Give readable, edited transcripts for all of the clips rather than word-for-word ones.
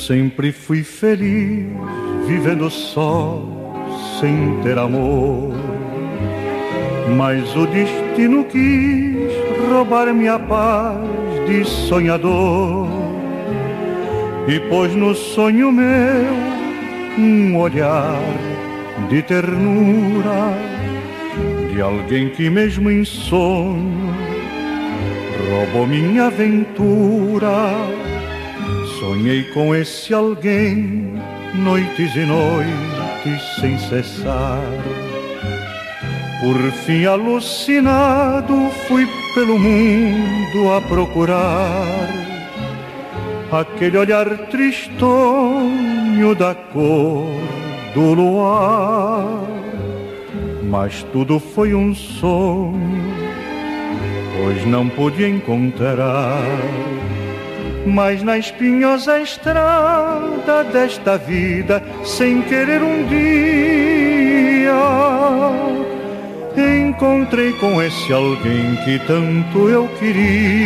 sempre fui feliz, vivendo só, sem ter amor. Mas o destino quis roubar-me a paz de sonhador e pôs no sonho meu um olhar de ternura de alguém que mesmo em sonho roubou minha aventura. Sonhei com esse alguém noites e noites sem cessar. Por fim alucinado fui pelo mundo a procurar aquele olhar tristonho da cor do luar. Mas tudo foi um sonho, pois não pude encontrar. Mas na espinhosa estrada desta vida, sem querer um dia, encontrei com esse alguém que tanto eu queria.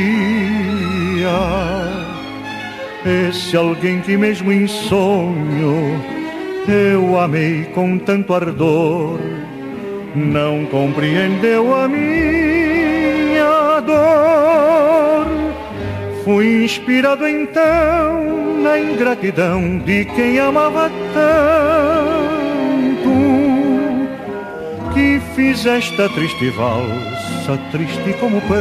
Esse alguém que mesmo em sonho eu amei com tanto ardor, não compreendeu a minha dor. Fui inspirado então na ingratidão de quem amava tanto, que fiz esta triste valsa, triste como pranto,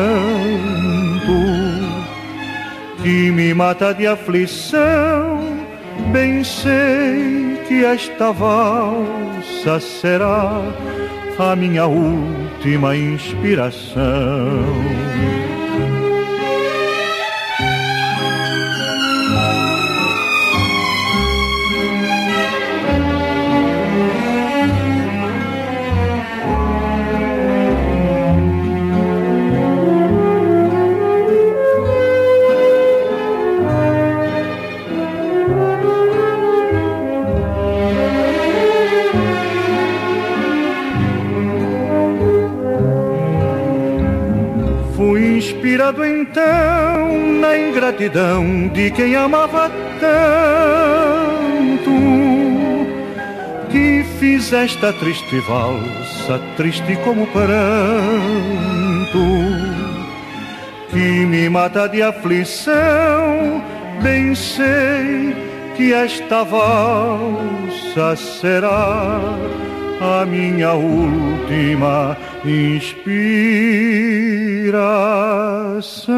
que me mata de aflição. Bem sei que esta valsa será a minha última inspiração. Inspirado então na ingratidão de quem amava tanto, que fiz esta triste valsa, triste como pranto, que me mata de aflição. Bem sei que esta valsa será a minha última inspiração.